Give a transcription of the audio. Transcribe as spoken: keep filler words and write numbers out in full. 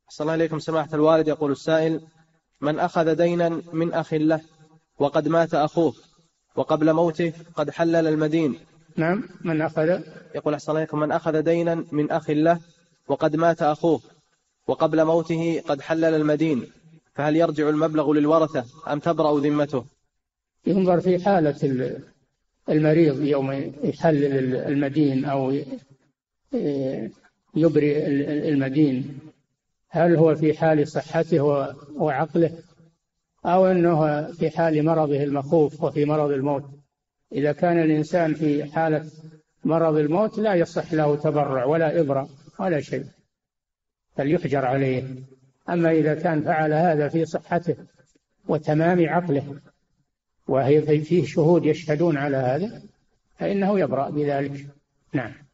أحسن الله إليكم سماحة الوالد. يقول السائل: من أخذ دينا من أخ له وقد مات أخوه وقبل موته قد حلل المدين. نعم. من أخذ يقول أحسن الله إليكم: من أخذ دينا من أخ له وقد مات أخوه وقبل موته قد حلل المدين، فهل يرجع المبلغ للورثة أم تبرأ ذمته؟ ينظر في حالة المريض يوم يحلل المدين أو يبرئ المدين، هل هو في حال صحته وعقله أو أنه في حال مرضه المخوف وفي مرض الموت. إذا كان الإنسان في حالة مرض الموت لا يصح له تبرع ولا إبرة ولا شيء، فليحجر عليه. أما إذا كان فعل هذا في صحته وتمام عقله وهي فيه شهود يشهدون على هذا فإنه يبرأ بذلك. نعم.